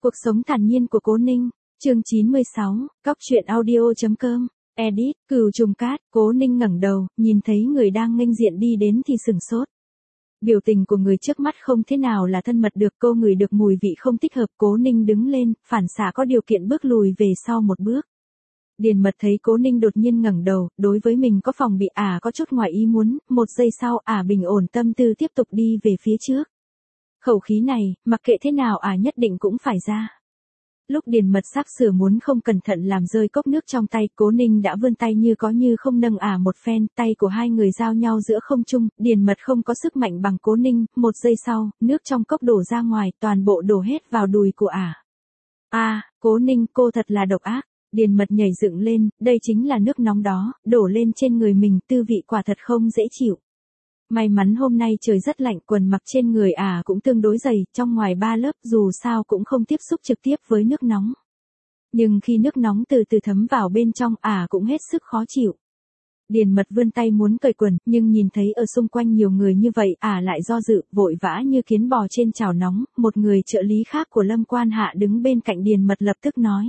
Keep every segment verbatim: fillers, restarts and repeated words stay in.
Cuộc sống thản nhiên của Cố Ninh, chương chín mươi sáu, cóc truyện audio.com, edit, Cừu Trùng Cát. Cố Ninh ngẩng đầu, nhìn thấy người đang nghênh diện đi đến thì sửng sốt. Biểu tình của người trước mắt không thế nào là thân mật được, cô ngửi được mùi vị không thích hợp. Cố Ninh đứng lên, phản xạ có điều kiện bước lùi về sau một bước. Điền Mật thấy Cố Ninh đột nhiên ngẩng đầu, đối với mình có phòng bị ả à có chút ngoài ý muốn, một giây sau ả à bình ổn tâm tư tiếp tục đi về phía trước. Khẩu khí này, mặc kệ thế nào ả à nhất định cũng phải ra. Lúc Điền Mật sắp sửa muốn không cẩn thận làm rơi cốc nước trong tay, Cố Ninh đã vươn tay như có như không nâng ả à một phen, tay của hai người giao nhau giữa không trung. Điền Mật không có sức mạnh bằng Cố Ninh, một giây sau, nước trong cốc đổ ra ngoài, toàn bộ đổ hết vào đùi của ả. À. A, Cố Ninh, cô thật là độc ác. Điền Mật nhảy dựng lên, đây chính là nước nóng đó, đổ lên trên người mình, tư vị quả thật không dễ chịu. May mắn hôm nay trời rất lạnh, quần mặc trên người ả à cũng tương đối dày, trong ngoài ba lớp, dù sao cũng không tiếp xúc trực tiếp với nước nóng. Nhưng khi nước nóng từ từ thấm vào bên trong, ả à cũng hết sức khó chịu. Điền Mật vươn tay muốn cởi quần, nhưng nhìn thấy ở xung quanh nhiều người như vậy, ả à lại do dự, vội vã như kiến bò trên chảo nóng. Một người trợ lý khác của Lâm Quan Hạ đứng bên cạnh Điền Mật lập tức nói: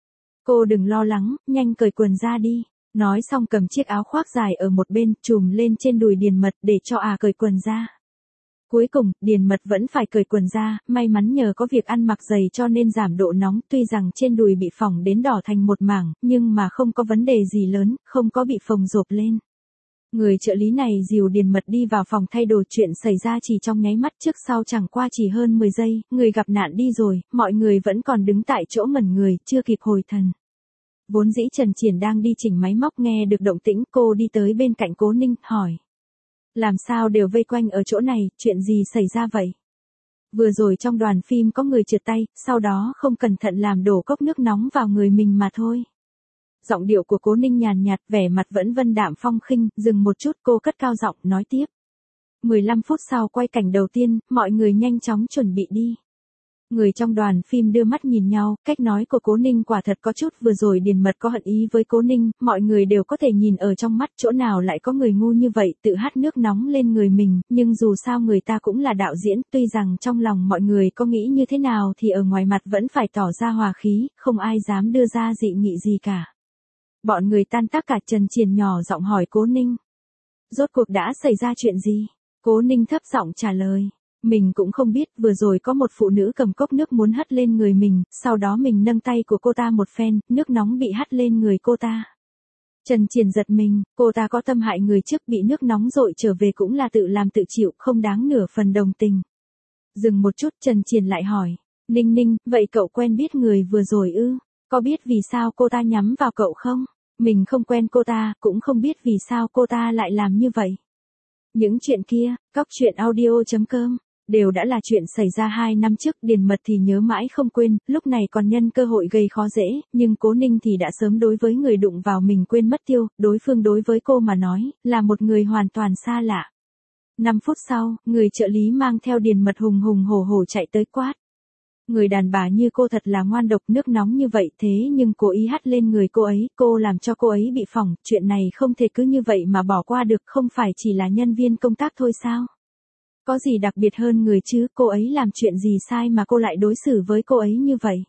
cô đừng lo lắng, nhanh cởi quần ra đi. Nói xong cầm chiếc áo khoác dài ở một bên, trùm lên trên đùi Điền Mật để cho ả à cởi quần ra. Cuối cùng, Điền Mật vẫn phải cởi quần ra, may mắn nhờ có việc ăn mặc dày cho nên giảm độ nóng, tuy rằng trên đùi bị phỏng đến đỏ thành một mảng, nhưng mà không có vấn đề gì lớn, không có bị phồng rộp lên. Người trợ lý này dìu Điền Mật đi vào phòng thay đồ, chuyện xảy ra chỉ trong nháy mắt, trước sau chẳng qua chỉ hơn mười giây, người gặp nạn đi rồi, mọi người vẫn còn đứng tại chỗ ngẩn người, chưa kịp hồi thần. Vốn dĩ Trần Triển đang đi chỉnh máy móc, nghe được động tĩnh, cô đi tới bên cạnh Cố Ninh, hỏi: làm sao đều vây quanh ở chỗ này, chuyện gì xảy ra vậy? Vừa rồi trong đoàn phim có người trượt tay, sau đó không cẩn thận làm đổ cốc nước nóng vào người mình mà thôi. Giọng điệu của Cố Ninh nhàn nhạt, vẻ mặt vẫn vân đạm phong khinh, dừng một chút cô cất cao giọng, nói tiếp. mười lăm phút sau quay cảnh đầu tiên, mọi người nhanh chóng chuẩn bị đi. Người trong đoàn phim đưa mắt nhìn nhau, cách nói của Cố Ninh quả thật có chút, vừa rồi Điền Mật có hận ý với Cố Ninh, mọi người đều có thể nhìn ở trong mắt, chỗ nào lại có người ngu như vậy, tự hắt nước nóng lên người mình, nhưng dù sao người ta cũng là đạo diễn, tuy rằng trong lòng mọi người có nghĩ như thế nào thì ở ngoài mặt vẫn phải tỏ ra hòa khí, không ai dám đưa ra dị nghị gì cả. Bọn người tan tác cả. Trần Triển nhỏ giọng hỏi Cố Ninh: rốt cuộc đã xảy ra chuyện gì? Cố Ninh thấp giọng trả lời: mình cũng không biết, vừa rồi có một phụ nữ cầm cốc nước muốn hất lên người mình, sau đó mình nâng tay của cô ta một phen, nước nóng bị hắt lên người cô ta. Trần Triển giật mình, cô ta có tâm hại người trước, bị nước nóng dội trở về cũng là tự làm tự chịu, không đáng nửa phần đồng tình. Dừng một chút, Trần Triển lại hỏi: Ninh Ninh, vậy cậu quen biết người vừa rồi ư? Có biết vì sao cô ta nhắm vào cậu không? Mình không quen cô ta, cũng không biết vì sao cô ta lại làm như vậy. Những chuyện kia, cóc truyện audio.com, đều đã là chuyện xảy ra hai năm trước. Điền Mật thì nhớ mãi không quên, lúc này còn nhân cơ hội gây khó dễ, nhưng Cố Ninh thì đã sớm đối với người đụng vào mình quên mất tiêu, đối phương đối với cô mà nói, là một người hoàn toàn xa lạ. năm phút sau, người trợ lý mang theo Điền Mật hùng hùng hổ hổ chạy tới quát: người đàn bà như cô thật là ngoan độc, nước nóng như vậy thế nhưng cố ý hắt lên người cô ấy, cô làm cho cô ấy bị phỏng, chuyện này không thể cứ như vậy mà bỏ qua được, không phải chỉ là nhân viên công tác thôi sao? Có gì đặc biệt hơn người chứ, cô ấy làm chuyện gì sai mà cô lại đối xử với cô ấy như vậy?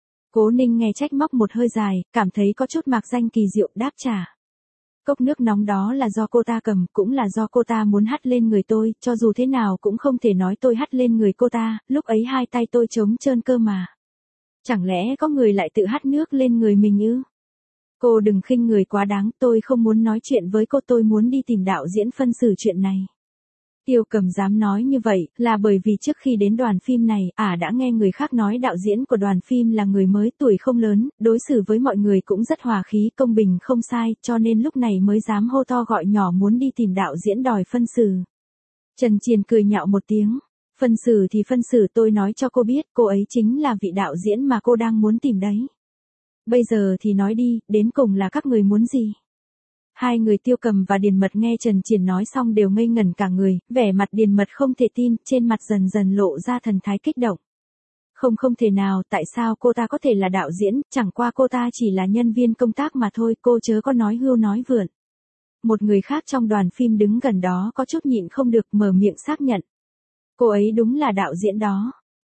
Cố Ninh nghe trách móc một hơi dài, cảm thấy có chút mạc danh kỳ diệu, đáp trả: cốc nước nóng đó là do cô ta cầm, cũng là do cô ta muốn hắt lên người tôi, cho dù thế nào cũng không thể nói tôi hắt lên người cô ta, lúc ấy hai tay tôi trống trơn cơ mà. Chẳng lẽ có người lại tự hắt nước lên người mình ư? Cô đừng khinh người quá đáng, tôi không muốn nói chuyện với cô, tôi muốn đi tìm đạo diễn phân xử chuyện này. Tiêu Cầm dám nói như vậy, là bởi vì trước khi đến đoàn phim này, ả à đã nghe người khác nói đạo diễn của đoàn phim là người mới, tuổi không lớn, đối xử với mọi người cũng rất hòa khí, công bình không sai, cho nên lúc này mới dám hô to gọi nhỏ muốn đi tìm đạo diễn đòi phân xử. Trần Triển cười nhạo một tiếng: phân xử thì phân xử, tôi nói cho cô biết, cô ấy chính là vị đạo diễn mà cô đang muốn tìm đấy. Bây giờ thì nói đi, đến cùng là các người muốn gì? Hai người Tiêu Cầm và Điền Mật nghe Trần Triển nói xong đều ngây ngẩn cả người, vẻ mặt Điền Mật không thể tin, trên mặt dần dần lộ ra thần thái kích động. Không không thể nào, tại sao cô ta có thể là đạo diễn, chẳng qua cô ta chỉ là nhân viên công tác mà thôi, cô chớ có nói hưu nói vượn. Một người khác trong đoàn phim đứng gần đó có chút nhịn không được, mở miệng xác nhận: cô ấy đúng là đạo diễn đó.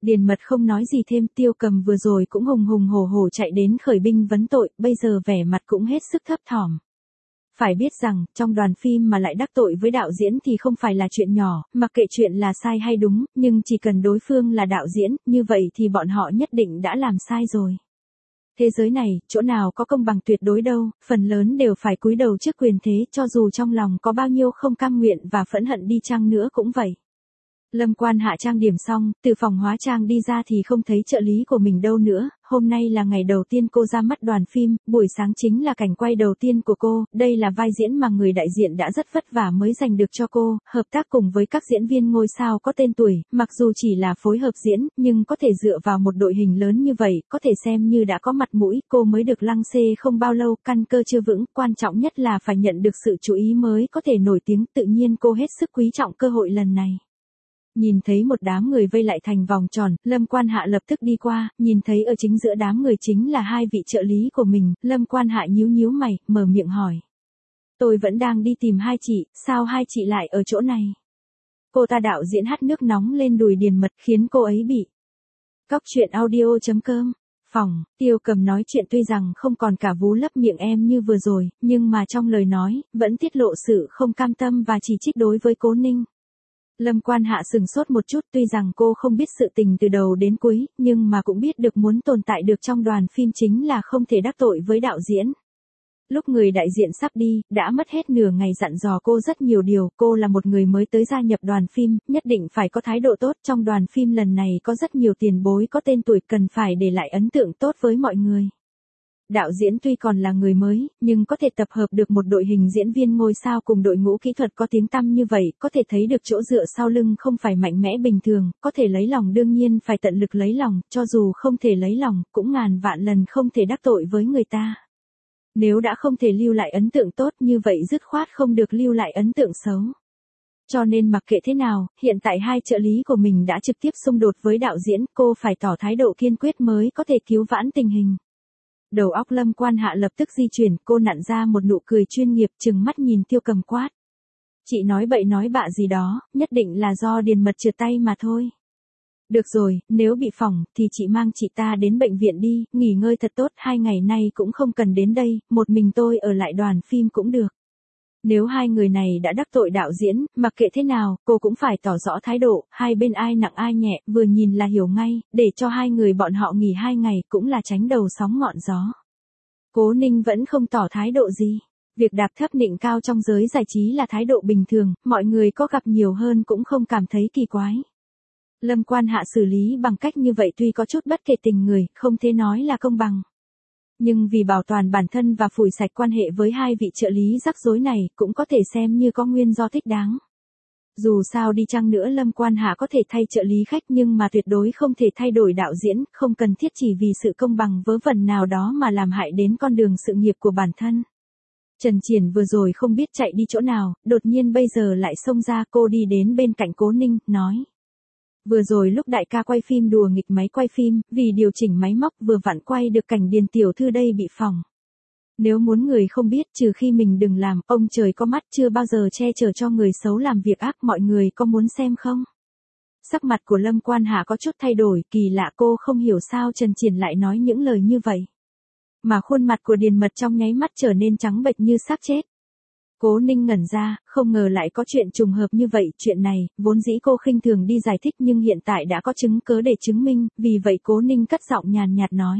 Điền Mật không nói gì thêm, Tiêu Cầm vừa rồi cũng hùng hùng hổ hổ chạy đến khởi binh vấn tội, bây giờ vẻ mặt cũng hết sức thấp thỏm. Phải biết rằng, trong đoàn phim mà lại đắc tội với đạo diễn thì không phải là chuyện nhỏ, mặc kệ chuyện là sai hay đúng, nhưng chỉ cần đối phương là đạo diễn, như vậy thì bọn họ nhất định đã làm sai rồi. Thế giới này, chỗ nào có công bằng tuyệt đối đâu, phần lớn đều phải cúi đầu trước quyền thế, cho dù trong lòng có bao nhiêu không cam nguyện và phẫn hận đi chăng nữa cũng vậy. Lâm Quan Hạ trang điểm xong, từ phòng hóa trang đi ra thì không thấy trợ lý của mình đâu nữa, hôm nay là ngày đầu tiên cô ra mắt đoàn phim, buổi sáng chính là cảnh quay đầu tiên của cô, đây là vai diễn mà người đại diện đã rất vất vả mới giành được cho cô, hợp tác cùng với các diễn viên ngôi sao có tên tuổi, mặc dù chỉ là phối hợp diễn, nhưng có thể dựa vào một đội hình lớn như vậy, có thể xem như đã có mặt mũi, cô mới được lăng xê không bao lâu, căn cơ chưa vững, quan trọng nhất là phải nhận được sự chú ý mới có thể nổi tiếng, tự nhiên cô hết sức quý trọng cơ hội lần này. Nhìn thấy một đám người vây lại thành vòng tròn, Lâm Quan Hạ lập tức đi qua, nhìn thấy ở chính giữa đám người chính là hai vị trợ lý của mình, Lâm Quan Hạ nhíu nhíu mày, mở miệng hỏi. Tôi vẫn đang đi tìm hai chị, sao hai chị lại ở chỗ này? Cô ta đạo diễn hắt nước nóng lên đùi Điền Mật khiến cô ấy bị. Cóc truyện audio chấm com, phòng, Tiêu Cầm nói chuyện tuy rằng không còn cả vú lấp miệng em như vừa rồi, nhưng mà trong lời nói, vẫn tiết lộ sự không cam tâm và chỉ trích đối với Cố Ninh. Lâm Quan Hạ sừng sốt một chút, tuy rằng cô không biết sự tình từ đầu đến cuối, nhưng mà cũng biết được muốn tồn tại được trong đoàn phim chính là không thể đắc tội với đạo diễn. Lúc người đại diện sắp đi, đã mất hết nửa ngày dặn dò cô rất nhiều điều, cô là một người mới tới gia nhập đoàn phim, nhất định phải có thái độ tốt, trong đoàn phim lần này có rất nhiều tiền bối có tên tuổi, cần phải để lại ấn tượng tốt với mọi người. Đạo diễn tuy còn là người mới, nhưng có thể tập hợp được một đội hình diễn viên ngôi sao cùng đội ngũ kỹ thuật có tiếng tăm như vậy, có thể thấy được chỗ dựa sau lưng không phải mạnh mẽ bình thường, có thể lấy lòng đương nhiên phải tận lực lấy lòng, cho dù không thể lấy lòng, cũng ngàn vạn lần không thể đắc tội với người ta. Nếu đã không thể lưu lại ấn tượng tốt như vậy dứt khoát không được lưu lại ấn tượng xấu. Cho nên mặc kệ thế nào, hiện tại hai trợ lý của mình đã trực tiếp xung đột với đạo diễn, cô phải tỏ thái độ kiên quyết mới có thể cứu vãn tình hình. Đầu óc Lâm Quan Hạ lập tức di chuyển, cô nặn ra một nụ cười chuyên nghiệp, trừng mắt nhìn Tiêu Cầm quát. Chị nói bậy nói bạ gì đó, nhất định là do Điền Mật trượt tay mà thôi. Được rồi, nếu bị phỏng, thì chị mang chị ta đến bệnh viện đi, nghỉ ngơi thật tốt, hai ngày nay cũng không cần đến đây, một mình tôi ở lại đoàn phim cũng được. Nếu hai người này đã đắc tội đạo diễn, mặc kệ thế nào, cô cũng phải tỏ rõ thái độ, hai bên ai nặng ai nhẹ, vừa nhìn là hiểu ngay, để cho hai người bọn họ nghỉ hai ngày, cũng là tránh đầu sóng ngọn gió. Cố Ninh vẫn không tỏ thái độ gì. Việc đạp thấp nịnh cao trong giới giải trí là thái độ bình thường, mọi người có gặp nhiều hơn cũng không cảm thấy kỳ quái. Lâm Quan Hạ xử lý bằng cách như vậy tuy có chút bất kể tình người, không thể nói là công bằng. Nhưng vì bảo toàn bản thân và phủi sạch quan hệ với hai vị trợ lý rắc rối này, cũng có thể xem như có nguyên do thích đáng. Dù sao đi chăng nữa Lâm Quan Hạ có thể thay trợ lý khách nhưng mà tuyệt đối không thể thay đổi đạo diễn, không cần thiết chỉ vì sự công bằng vớ vẩn nào đó mà làm hại đến con đường sự nghiệp của bản thân. Trần Triển vừa rồi không biết chạy đi chỗ nào, đột nhiên bây giờ lại xông ra, cô đi đến bên cạnh Cố Ninh, nói. Vừa rồi lúc đại ca quay phim đùa nghịch máy quay phim, vì điều chỉnh máy móc vừa vặn quay được cảnh Điền tiểu thư đây bị phỏng. Nếu muốn người không biết trừ khi mình đừng làm, ông trời có mắt chưa bao giờ che chở cho người xấu làm việc ác, mọi người có muốn xem không? Sắc mặt của Lâm Quan Hạ có chút thay đổi, kỳ lạ cô không hiểu sao Trần Triển lại nói những lời như vậy. Mà khuôn mặt của Điền Mật trong nháy mắt trở nên trắng bệch như xác chết. Cố Ninh ngẩn ra, không ngờ lại có chuyện trùng hợp như vậy, chuyện này, vốn dĩ cô khinh thường đi giải thích nhưng hiện tại đã có chứng cớ để chứng minh, vì vậy Cố Ninh cất giọng nhàn nhạt nói.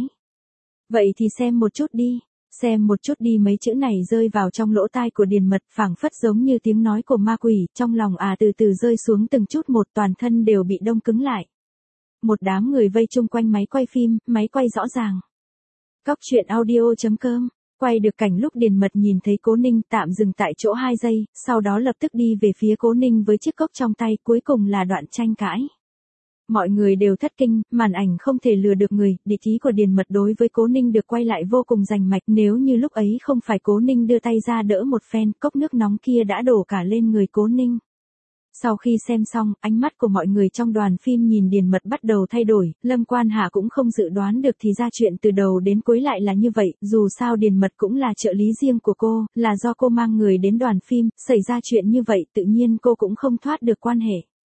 Vậy thì xem một chút đi, xem một chút đi, mấy chữ này rơi vào trong lỗ tai của Điền Mật phảng phất giống như tiếng nói của ma quỷ, trong lòng à từ từ rơi xuống từng chút một, toàn thân đều bị đông cứng lại. Một đám người vây chung quanh máy quay phim, máy quay rõ ràng. Cóc truyện audio chấm com. Quay được cảnh lúc Điền Mật nhìn thấy Cố Ninh tạm dừng tại chỗ hai giây, sau đó lập tức đi về phía Cố Ninh với chiếc cốc trong tay, cuối cùng là đoạn tranh cãi. Mọi người đều thất kinh, màn ảnh không thể lừa được người, địch ý của Điền Mật đối với Cố Ninh được quay lại vô cùng rành mạch, nếu như lúc ấy không phải Cố Ninh đưa tay ra đỡ một phen, cốc nước nóng kia đã đổ cả lên người Cố Ninh. Sau khi xem xong, ánh mắt của mọi người trong đoàn phim nhìn Điền Mật bắt đầu thay đổi, Lâm Quan Hạ cũng không dự đoán được thì ra chuyện từ đầu đến cuối lại là như vậy, dù sao Điền Mật cũng là trợ lý riêng của cô, là do cô mang người đến đoàn phim, xảy ra chuyện như vậy tự nhiên cô cũng không thoát được quan hệ.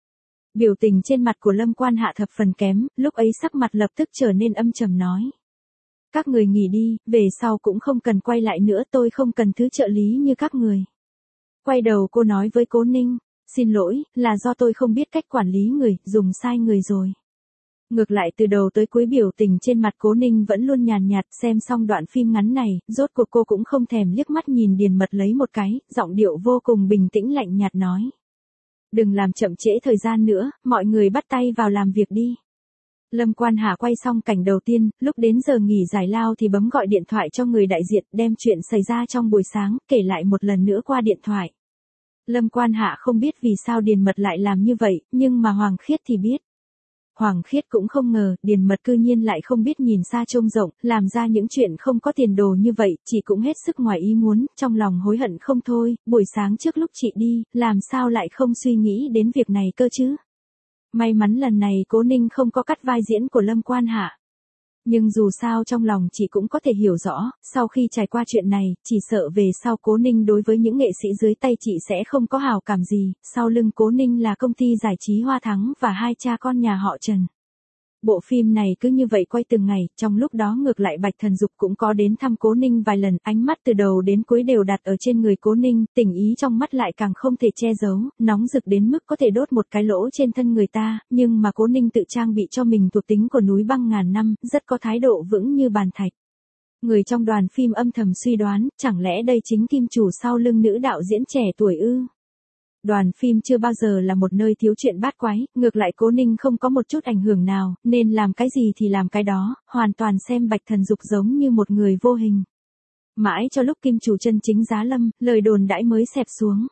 Biểu tình trên mặt của Lâm Quan Hạ thập phần kém, lúc ấy sắc mặt lập tức trở nên âm trầm nói. Các người nghỉ đi, về sau cũng không cần quay lại nữa, tôi không cần thứ trợ lý như các người. Quay đầu cô nói với Cố Ninh, xin lỗi, là do tôi không biết cách quản lý người, dùng sai người rồi. Ngược lại từ đầu tới cuối biểu tình trên mặt Cố Ninh vẫn luôn nhàn nhạt, xem xong đoạn phim ngắn này, rốt cuộc cô cũng không thèm liếc mắt nhìn Điền Mật lấy một cái, giọng điệu vô cùng bình tĩnh lạnh nhạt nói. Đừng làm chậm trễ thời gian nữa, mọi người bắt tay vào làm việc đi. Lâm Quan Hạ quay xong cảnh đầu tiên, lúc đến giờ nghỉ giải lao thì bấm gọi điện thoại cho người đại diện, đem chuyện xảy ra trong buổi sáng, kể lại một lần nữa qua điện thoại. Lâm Quan Hạ không biết vì sao Điền Mật lại làm như vậy, nhưng mà Hoàng Khiết thì biết. Hoàng Khiết cũng không ngờ, Điền Mật cư nhiên lại không biết nhìn xa trông rộng, làm ra những chuyện không có tiền đồ như vậy, chị cũng hết sức ngoài ý muốn, trong lòng hối hận không thôi, buổi sáng trước lúc chị đi, làm sao lại không suy nghĩ đến việc này cơ chứ? May mắn lần này Cố Ninh không có cắt vai diễn của Lâm Quan Hạ. Nhưng dù sao trong lòng chị cũng có thể hiểu rõ, sau khi trải qua chuyện này, chỉ sợ về sau Cố Ninh đối với những nghệ sĩ dưới tay chị sẽ không có hảo cảm gì, sau lưng Cố Ninh là công ty giải trí Hoa Thắng và hai cha con nhà họ Trần. Bộ phim này cứ như vậy quay từng ngày, trong lúc đó ngược lại Bạch Thần Dục cũng có đến thăm Cố Ninh vài lần, ánh mắt từ đầu đến cuối đều đặt ở trên người Cố Ninh, tình ý trong mắt lại càng không thể che giấu, nóng rực đến mức có thể đốt một cái lỗ trên thân người ta, nhưng mà Cố Ninh tự trang bị cho mình thuộc tính của núi băng ngàn năm, rất có thái độ vững như bàn thạch. Người trong đoàn phim âm thầm suy đoán, chẳng lẽ đây chính kim chủ sau lưng nữ đạo diễn trẻ tuổi ư? Đoàn phim chưa bao giờ là một nơi thiếu chuyện bát quái, ngược lại Cố Ninh không có một chút ảnh hưởng nào, nên làm cái gì thì làm cái đó, hoàn toàn xem Bạch Thần Dục giống như một người vô hình. Mãi cho lúc kim chủ chân chính giá lâm, lời đồn đãi mới xẹp xuống.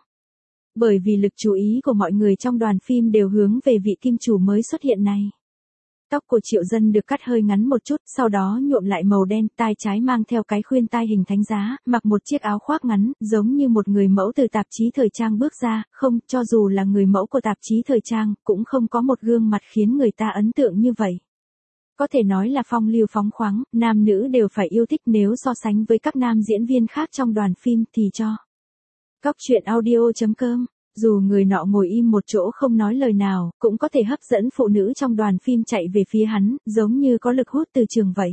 Bởi vì lực chú ý của mọi người trong đoàn phim đều hướng về vị kim chủ mới xuất hiện này. Tóc của Triệu Dân được cắt hơi ngắn một chút, sau đó nhuộm lại màu đen, tai trái mang theo cái khuyên tai hình thánh giá, mặc một chiếc áo khoác ngắn, giống như một người mẫu từ tạp chí thời trang bước ra, không, cho dù là người mẫu của tạp chí thời trang, cũng không có một gương mặt khiến người ta ấn tượng như vậy. Có thể nói là phong lưu phóng khoáng, nam nữ đều phải yêu thích, nếu so sánh với các nam diễn viên khác trong đoàn phim thì cho. Cóc truyện audio chấm com. Dù người nọ ngồi im một chỗ không nói lời nào, cũng có thể hấp dẫn phụ nữ trong đoàn phim chạy về phía hắn, giống như có lực hút từ trường vậy.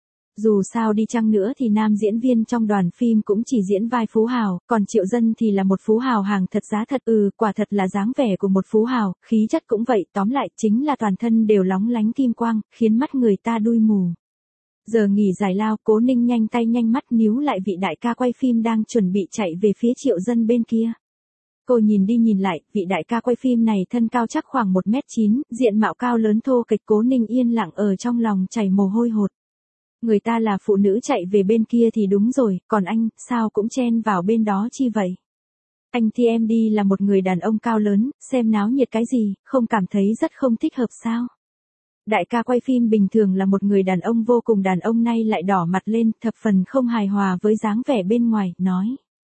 Dù sao đi chăng nữa thì nam diễn viên trong đoàn phim cũng chỉ diễn vai phú hào, còn Triệu Dân thì là một phú hào hàng thật giá thật, ừ, quả thật là dáng vẻ của một phú hào, khí chất cũng vậy, tóm lại chính là toàn thân đều lóng lánh kim quang, khiến mắt người ta đui mù. Giờ nghỉ giải lao, Cố Ninh nhanh tay nhanh mắt níu lại vị đại ca quay phim đang chuẩn bị chạy về phía Triệu Dân bên kia. Cô nhìn đi nhìn lại, vị đại ca quay phim này thân cao chắc khoảng một mét chín, diện mạo cao lớn thô kệch. Cố Ninh yên lặng ở trong lòng chảy mồ hôi hột. Người ta là phụ nữ chạy về bên kia thì đúng rồi, còn anh, sao cũng chen vào bên đó chi vậy? Anh thì em đi là một người đàn ông cao lớn, xem náo nhiệt cái gì, không cảm thấy rất không thích hợp sao? Đại ca quay phim bình thường là một người đàn ông vô cùng đàn ông, nay lại đỏ mặt lên, thập phần không hài hòa với dáng vẻ bên ngoài, nói.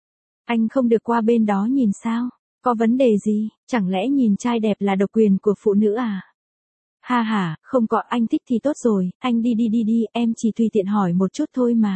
Anh không được qua bên đó nhìn sao? Có vấn đề gì? Chẳng lẽ nhìn trai đẹp là độc quyền của phụ nữ à? Ha ha, không có, anh thích thì tốt rồi, anh đi đi đi đi, em chỉ tùy tiện hỏi một chút thôi mà.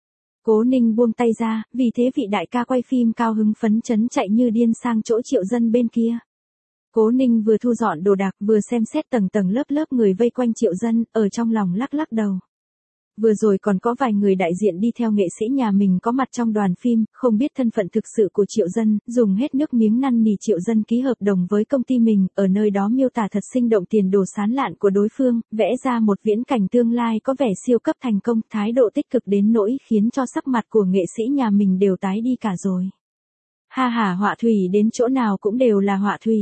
Cố Ninh buông tay ra, vì thế vị đại ca quay phim cao hứng phấn chấn chạy như điên sang chỗ Triệu Dân bên kia. Cố Ninh vừa thu dọn đồ đạc vừa xem xét tầng tầng lớp lớp người vây quanh Triệu Dân, ở trong lòng lắc lắc đầu. Vừa rồi còn có vài người đại diện đi theo nghệ sĩ nhà mình có mặt trong đoàn phim, không biết thân phận thực sự của Triệu Dân, dùng hết nước miếng năn nỉ Triệu Dân ký hợp đồng với công ty mình, ở nơi đó miêu tả thật sinh động tiền đồ sán lạn của đối phương, vẽ ra một viễn cảnh tương lai có vẻ siêu cấp thành công, thái độ tích cực đến nỗi khiến cho sắc mặt của nghệ sĩ nhà mình đều tái đi cả rồi. Ha ha, họa thủy đến chỗ nào cũng đều là họa thủy.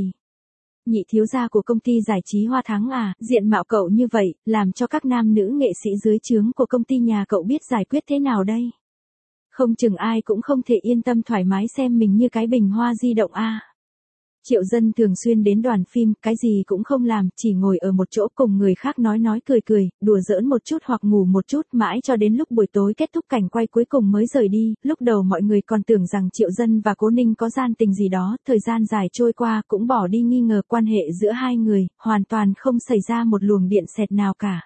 Nhị thiếu gia của công ty giải trí Hoa Thắng à, diện mạo cậu như vậy, làm cho các nam nữ nghệ sĩ dưới trướng của công ty nhà cậu biết giải quyết thế nào đây? Không chừng ai cũng không thể yên tâm thoải mái xem mình như cái bình hoa di động a. À. Triệu Dân thường xuyên đến đoàn phim, cái gì cũng không làm, chỉ ngồi ở một chỗ cùng người khác nói nói cười cười, đùa giỡn một chút hoặc ngủ một chút, mãi cho đến lúc buổi tối kết thúc cảnh quay cuối cùng mới rời đi. Lúc đầu mọi người còn tưởng rằng Triệu Dân và Cố Ninh có gian tình gì đó, thời gian dài trôi qua cũng bỏ đi nghi ngờ quan hệ giữa hai người, hoàn toàn không xảy ra một luồng điện xẹt nào cả.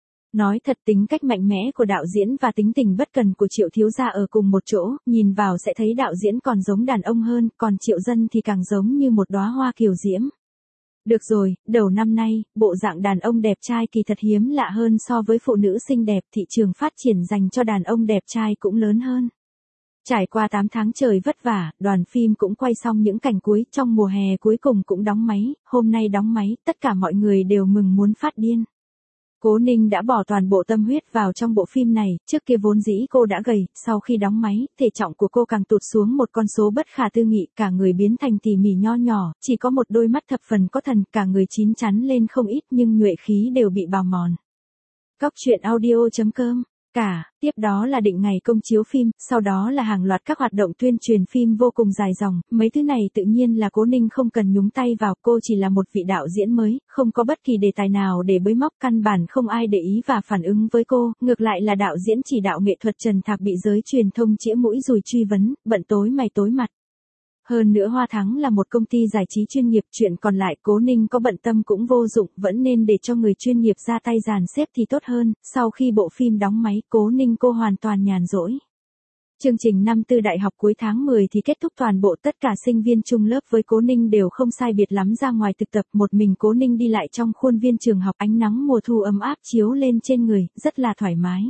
Nói thật, tính cách mạnh mẽ của đạo diễn và tính tình bất cần của Triệu thiếu gia ở cùng một chỗ, nhìn vào sẽ thấy đạo diễn còn giống đàn ông hơn, còn Triệu Dân thì càng giống như một đóa hoa kiều diễm. Được rồi, đầu năm nay, bộ dạng đàn ông đẹp trai kỳ thật hiếm lạ hơn so với phụ nữ xinh đẹp, thị trường phát triển dành cho đàn ông đẹp trai cũng lớn hơn. Trải qua tám tháng trời vất vả, đoàn phim cũng quay xong những cảnh cuối, trong mùa hè cuối cùng cũng đóng máy, hôm nay đóng máy, tất cả mọi người đều mừng muốn phát điên. Cố Ninh đã bỏ toàn bộ tâm huyết vào trong bộ phim này, trước kia vốn dĩ cô đã gầy, sau khi đóng máy, thể trọng của cô càng tụt xuống một con số bất khả tư nghị, cả người biến thành tỉ mỉ nho nhỏ, chỉ có một đôi mắt thập phần có thần, cả người chín chắn lên không ít nhưng nhuệ khí đều bị bào mòn. Cóc truyện audio chấm com Cả, tiếp đó là định ngày công chiếu phim, sau đó là hàng loạt các hoạt động tuyên truyền phim vô cùng dài dòng, mấy thứ này tự nhiên là Cố Ninh không cần nhúng tay vào, cô chỉ là một vị đạo diễn mới, không có bất kỳ đề tài nào để bới móc, căn bản không ai để ý và phản ứng với cô, ngược lại là đạo diễn chỉ đạo nghệ thuật Trần Thạc bị giới truyền thông chĩa mũi dùi truy vấn, bận tối mày tối mặt. Hơn nữa Hoa Thắng là một công ty giải trí chuyên nghiệp, chuyện còn lại Cố Ninh có bận tâm cũng vô dụng, vẫn nên để cho người chuyên nghiệp ra tay dàn xếp thì tốt hơn. Sau khi bộ phim đóng máy, Cố Ninh cô hoàn toàn nhàn rỗi. Chương trình năm tư đại học cuối tháng mười thì kết thúc, toàn bộ tất cả sinh viên chung lớp với Cố Ninh đều không sai biệt lắm ra ngoài thực tập, một mình Cố Ninh đi lại trong khuôn viên trường học, ánh nắng mùa thu ấm áp chiếu lên trên người, rất là thoải mái.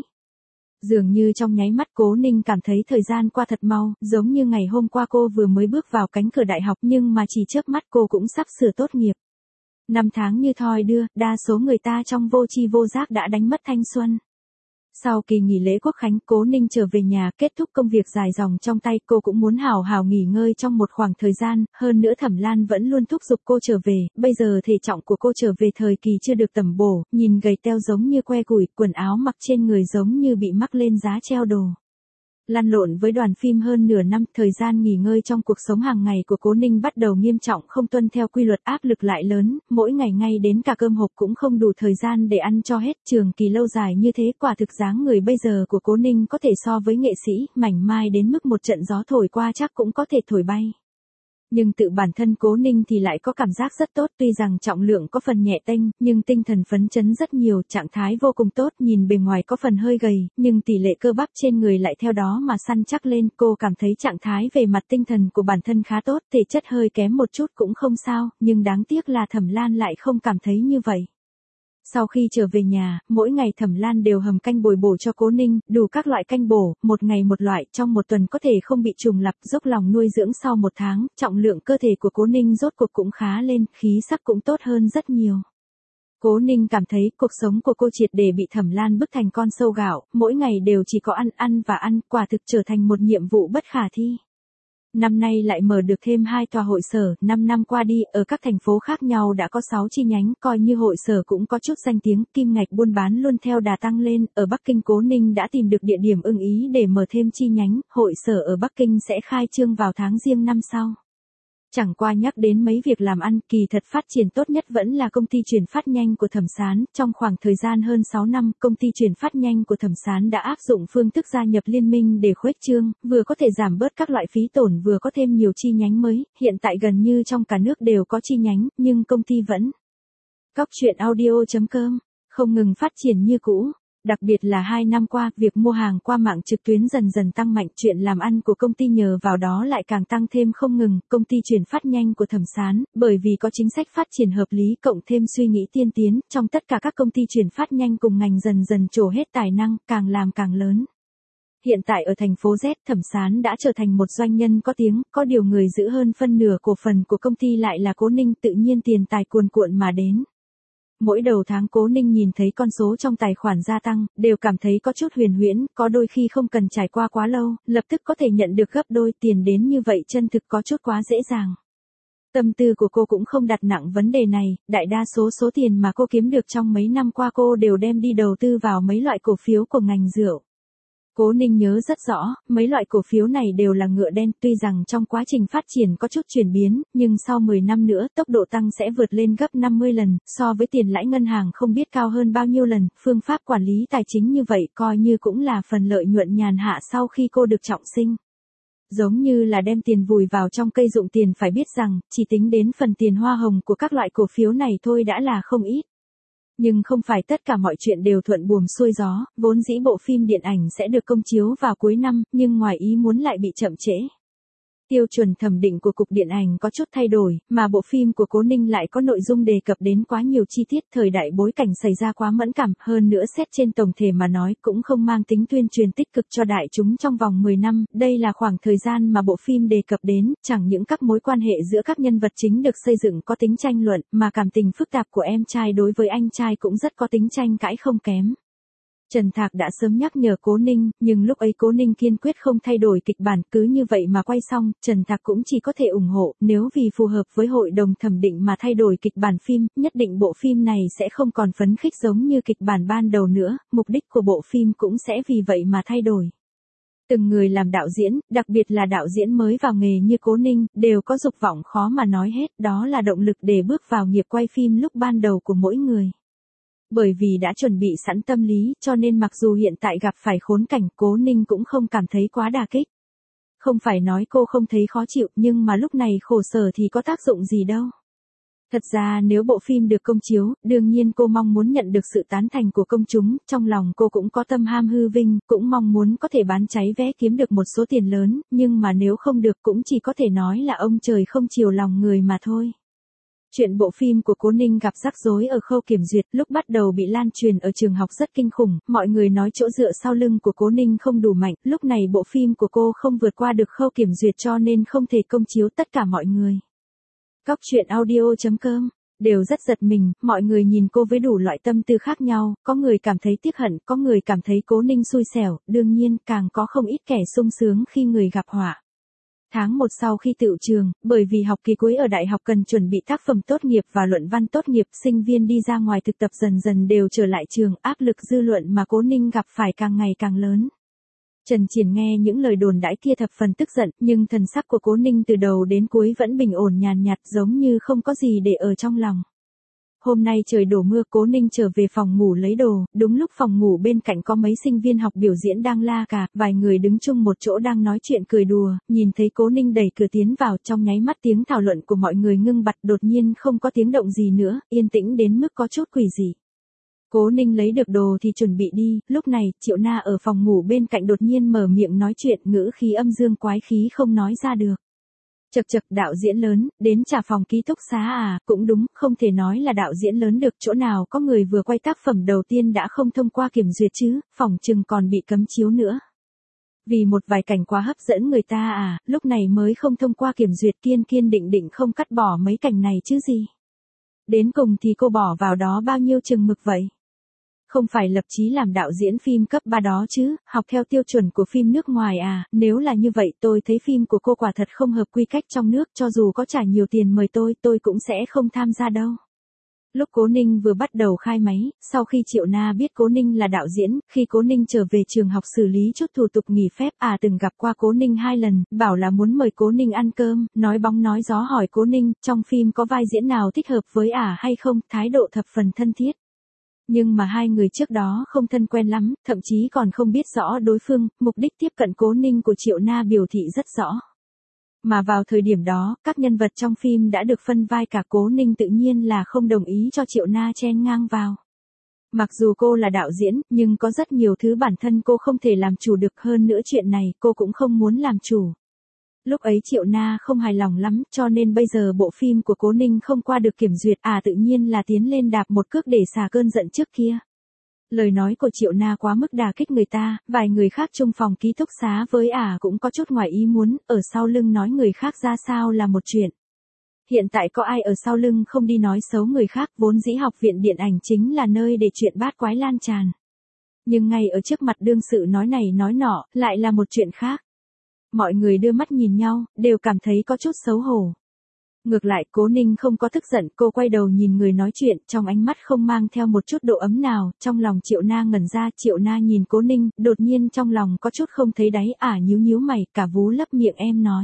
Dường như trong nháy mắt Cố Ninh cảm thấy thời gian qua thật mau, giống như ngày hôm qua cô vừa mới bước vào cánh cửa đại học nhưng mà chỉ chớp mắt cô cũng sắp sửa tốt nghiệp. Năm tháng như thoi đưa, đa số người ta trong vô tri vô giác đã đánh mất thanh xuân. Sau kỳ nghỉ lễ Quốc khánh, Cố Ninh trở về nhà, kết thúc công việc dài dòng trong tay, cô cũng muốn hào hào nghỉ ngơi trong một khoảng thời gian, hơn nữa Thẩm Lan vẫn luôn thúc giục cô trở về, bây giờ thể trọng của cô trở về thời kỳ chưa được tẩm bổ, nhìn gầy teo giống như que củi, quần áo mặc trên người giống như bị mắc lên giá treo đồ. Lăn lộn với đoàn phim hơn nửa năm, thời gian nghỉ ngơi trong cuộc sống hàng ngày của Cố Ninh bắt đầu nghiêm trọng không tuân theo quy luật, áp lực lại lớn, mỗi ngày ngay đến cả cơm hộp cũng không đủ thời gian để ăn cho hết, trường kỳ lâu dài như thế quả thực dáng người bây giờ của Cố Ninh có thể so với nghệ sĩ, mảnh mai đến mức một trận gió thổi qua chắc cũng có thể thổi bay. Nhưng tự bản thân Cố Ninh thì lại có cảm giác rất tốt, tuy rằng trọng lượng có phần nhẹ tênh, nhưng tinh thần phấn chấn rất nhiều, trạng thái vô cùng tốt, nhìn bề ngoài có phần hơi gầy, nhưng tỷ lệ cơ bắp trên người lại theo đó mà săn chắc lên, cô cảm thấy trạng thái về mặt tinh thần của bản thân khá tốt, thể chất hơi kém một chút cũng không sao, nhưng đáng tiếc là Thẩm Lan lại không cảm thấy như vậy. Sau khi trở về nhà, mỗi ngày Thẩm Lan đều hầm canh bồi bổ cho Cố Ninh, đủ các loại canh bổ, một ngày một loại, trong một tuần có thể không bị trùng lặp, dốc lòng nuôi dưỡng sau một tháng, trọng lượng cơ thể của Cố Ninh rốt cuộc cũng khá lên, khí sắc cũng tốt hơn rất nhiều. Cố Ninh cảm thấy cuộc sống của cô triệt để bị Thẩm Lan bức thành con sâu gạo, mỗi ngày đều chỉ có ăn ăn và ăn, quả thực trở thành một nhiệm vụ bất khả thi. Năm nay lại mở được thêm hai tòa hội sở, năm năm qua đi, ở các thành phố khác nhau đã có sáu chi nhánh, coi như hội sở cũng có chút danh tiếng, kim ngạch buôn bán luôn theo đà tăng lên, ở Bắc Kinh Cố Ninh đã tìm được địa điểm ưng ý để mở thêm chi nhánh, hội sở ở Bắc Kinh sẽ khai trương vào tháng Giêng năm sau. Chẳng qua nhắc đến mấy việc làm ăn, kỳ thật phát triển tốt nhất vẫn là công ty chuyển phát nhanh của Thẩm Sán, trong khoảng thời gian hơn sáu năm, công ty chuyển phát nhanh của Thẩm Sán đã áp dụng phương thức gia nhập liên minh để khuếch trương, vừa có thể giảm bớt các loại phí tổn vừa có thêm nhiều chi nhánh mới, hiện tại gần như trong cả nước đều có chi nhánh, nhưng công ty vẫn cóc truyện audio chấm com không ngừng phát triển như cũ. Đặc biệt là hai năm qua, việc mua hàng qua mạng trực tuyến dần dần tăng mạnh, chuyện làm ăn của công ty nhờ vào đó lại càng tăng thêm không ngừng, công ty chuyển phát nhanh của Thẩm Sán, bởi vì có chính sách phát triển hợp lý cộng thêm suy nghĩ tiên tiến, trong tất cả các công ty chuyển phát nhanh cùng ngành dần dần trổ hết tài năng, càng làm càng lớn. Hiện tại ở thành phố Z, Thẩm Sán đã trở thành một doanh nhân có tiếng, có điều người giữ hơn phân nửa cổ phần của công ty lại là Cố Ninh, tự nhiên tiền tài cuồn cuộn mà đến. Mỗi đầu tháng Cố Ninh nhìn thấy con số trong tài khoản gia tăng, đều cảm thấy có chút huyền huyễn, có đôi khi không cần trải qua quá lâu, lập tức có thể nhận được gấp đôi, tiền đến như vậy chân thực có chút quá dễ dàng. Tâm tư của cô cũng không đặt nặng vấn đề này, đại đa số số tiền mà cô kiếm được trong mấy năm qua cô đều đem đi đầu tư vào mấy loại cổ phiếu của ngành rượu. Cố Ninh nhớ rất rõ, mấy loại cổ phiếu này đều là ngựa đen, tuy rằng trong quá trình phát triển có chút chuyển biến, nhưng sau mười năm nữa tốc độ tăng sẽ vượt lên gấp năm mươi lần, so với tiền lãi ngân hàng không biết cao hơn bao nhiêu lần, phương pháp quản lý tài chính như vậy coi như cũng là phần lợi nhuận nhàn hạ sau khi cô được trọng sinh. Giống như là đem tiền vùi vào trong cây dụng tiền, phải biết rằng, chỉ tính đến phần tiền hoa hồng của các loại cổ phiếu này thôi đã là không ít. Nhưng không phải tất cả mọi chuyện đều thuận buồm xuôi gió, vốn dĩ bộ phim điện ảnh sẽ được công chiếu vào cuối năm, nhưng ngoài ý muốn lại bị chậm trễ. Tiêu chuẩn thẩm định của Cục Điện ảnh có chút thay đổi, mà bộ phim của Cố Ninh lại có nội dung đề cập đến quá nhiều chi tiết, thời đại bối cảnh xảy ra quá mẫn cảm, hơn nữa xét trên tổng thể mà nói cũng không mang tính tuyên truyền tích cực cho đại chúng trong vòng mười năm, đây là khoảng thời gian mà bộ phim đề cập đến, chẳng những các mối quan hệ giữa các nhân vật chính được xây dựng có tính tranh luận, mà cảm tình phức tạp của em trai đối với anh trai cũng rất có tính tranh cãi không kém. Trần Thạc đã sớm nhắc nhở Cố Ninh, nhưng lúc ấy Cố Ninh kiên quyết không thay đổi kịch bản, cứ như vậy mà quay xong, Trần Thạc cũng chỉ có thể ủng hộ, nếu vì phù hợp với hội đồng thẩm định mà thay đổi kịch bản phim, nhất định bộ phim này sẽ không còn phấn khích giống như kịch bản ban đầu nữa, mục đích của bộ phim cũng sẽ vì vậy mà thay đổi. Từng người làm đạo diễn, đặc biệt là đạo diễn mới vào nghề như Cố Ninh, đều có dục vọng khó mà nói hết, đó là động lực để bước vào nghiệp quay phim lúc ban đầu của mỗi người. Bởi vì đã chuẩn bị sẵn tâm lý, cho nên mặc dù hiện tại gặp phải khốn cảnh, Cố Ninh cũng không cảm thấy quá đả kích. Không phải nói cô không thấy khó chịu, nhưng mà lúc này khổ sở thì có tác dụng gì đâu. Thật ra nếu bộ phim được công chiếu, đương nhiên cô mong muốn nhận được sự tán thành của công chúng, trong lòng cô cũng có tâm ham hư vinh, cũng mong muốn có thể bán cháy vé kiếm được một số tiền lớn, nhưng mà nếu không được cũng chỉ có thể nói là ông trời không chiều lòng người mà thôi. Chuyện bộ phim của Cố Ninh gặp rắc rối ở khâu kiểm duyệt, lúc bắt đầu bị lan truyền ở trường học rất kinh khủng, mọi người nói chỗ dựa sau lưng của Cố Ninh không đủ mạnh, lúc này bộ phim của cô không vượt qua được khâu kiểm duyệt cho nên không thể công chiếu tất cả mọi người. Cóc truyện audio chấm com đều rất giật mình, mọi người nhìn cô với đủ loại tâm tư khác nhau, có người cảm thấy tiếc hận, có người cảm thấy Cố Ninh xui xẻo, đương nhiên càng có không ít kẻ sung sướng khi người gặp họa. Tháng một sau khi tựu trường, bởi vì học kỳ cuối ở đại học cần chuẩn bị tác phẩm tốt nghiệp và luận văn tốt nghiệp, sinh viên đi ra ngoài thực tập dần dần đều trở lại trường, áp lực dư luận mà Cố Ninh gặp phải càng ngày càng lớn. Trần Triển nghe những lời đồn đãi kia thập phần tức giận, nhưng thần sắc của Cố Ninh từ đầu đến cuối vẫn bình ổn nhàn nhạt giống như không có gì để ở trong lòng. Hôm nay trời đổ mưa, Cố Ninh trở về phòng ngủ lấy đồ, đúng lúc phòng ngủ bên cạnh có mấy sinh viên học biểu diễn đang la cà, vài người đứng chung một chỗ đang nói chuyện cười đùa, nhìn thấy Cố Ninh đẩy cửa tiến vào, trong nháy mắt tiếng thảo luận của mọi người ngưng bặt, đột nhiên không có tiếng động gì nữa, yên tĩnh đến mức có chút quỷ dị. Cố Ninh lấy được đồ thì chuẩn bị đi, lúc này, Triệu Na ở phòng ngủ bên cạnh đột nhiên mở miệng nói chuyện, ngữ khí âm dương quái khí không nói ra được. Chậc chậc, đạo diễn lớn, đến trả phòng ký túc xá à, cũng đúng, không thể nói là đạo diễn lớn được, chỗ nào có người vừa quay tác phẩm đầu tiên đã không thông qua kiểm duyệt chứ, phỏng chừng còn bị cấm chiếu nữa. Vì một vài cảnh quá hấp dẫn người ta à, lúc này mới không thông qua kiểm duyệt, kiên kiên định định không cắt bỏ mấy cảnh này chứ gì. Đến cùng thì cô bỏ vào đó bao nhiêu chừng mực vậy? Không phải lập chí làm đạo diễn phim cấp ba đó chứ, học theo tiêu chuẩn của phim nước ngoài à, nếu là như vậy tôi thấy phim của cô quả thật không hợp quy cách trong nước, cho dù có trả nhiều tiền mời tôi, tôi cũng sẽ không tham gia đâu. Lúc Cố Ninh vừa bắt đầu khai máy, sau khi Triệu Na biết Cố Ninh là đạo diễn, khi Cố Ninh trở về trường học xử lý chút thủ tục nghỉ phép, à từng gặp qua Cố Ninh hai lần, bảo là muốn mời Cố Ninh ăn cơm, nói bóng nói gió hỏi Cố Ninh, trong phim có vai diễn nào thích hợp với ả hay không, thái độ thập phần thân thiết. Nhưng mà hai người trước đó không thân quen lắm, thậm chí còn không biết rõ đối phương, mục đích tiếp cận Cố Ninh của Triệu Na biểu thị rất rõ. Mà vào thời điểm đó, các nhân vật trong phim đã được phân vai cả, Cố Ninh tự nhiên là không đồng ý cho Triệu Na chen ngang vào. Mặc dù cô là đạo diễn, nhưng có rất nhiều thứ bản thân cô không thể làm chủ được, hơn nữa chuyện này cô cũng không muốn làm chủ. Lúc ấy Triệu Na không hài lòng lắm, cho nên bây giờ bộ phim của Cố Ninh không qua được kiểm duyệt, à tự nhiên là tiến lên đạp một cước để xả cơn giận trước kia. Lời nói của Triệu Na quá mức đả kích người ta, vài người khác chung phòng ký túc xá với ả cũng có chút ngoài ý muốn, ở sau lưng nói người khác ra sao là một chuyện. Hiện tại có ai ở sau lưng không đi nói xấu người khác, vốn dĩ học viện điện ảnh chính là nơi để chuyện bát quái lan tràn. Nhưng ngay ở trước mặt đương sự nói này nói nọ, lại là một chuyện khác. Mọi người đưa mắt nhìn nhau, đều cảm thấy có chút xấu hổ. Ngược lại, Cố Ninh không có tức giận, cô quay đầu nhìn người nói chuyện, trong ánh mắt không mang theo một chút độ ấm nào, trong lòng Triệu Na ngẩn ra, Triệu Na nhìn Cố Ninh, đột nhiên trong lòng có chút không thấy đáy, ả nhíu nhíu mày, cả vú lấp miệng em nói.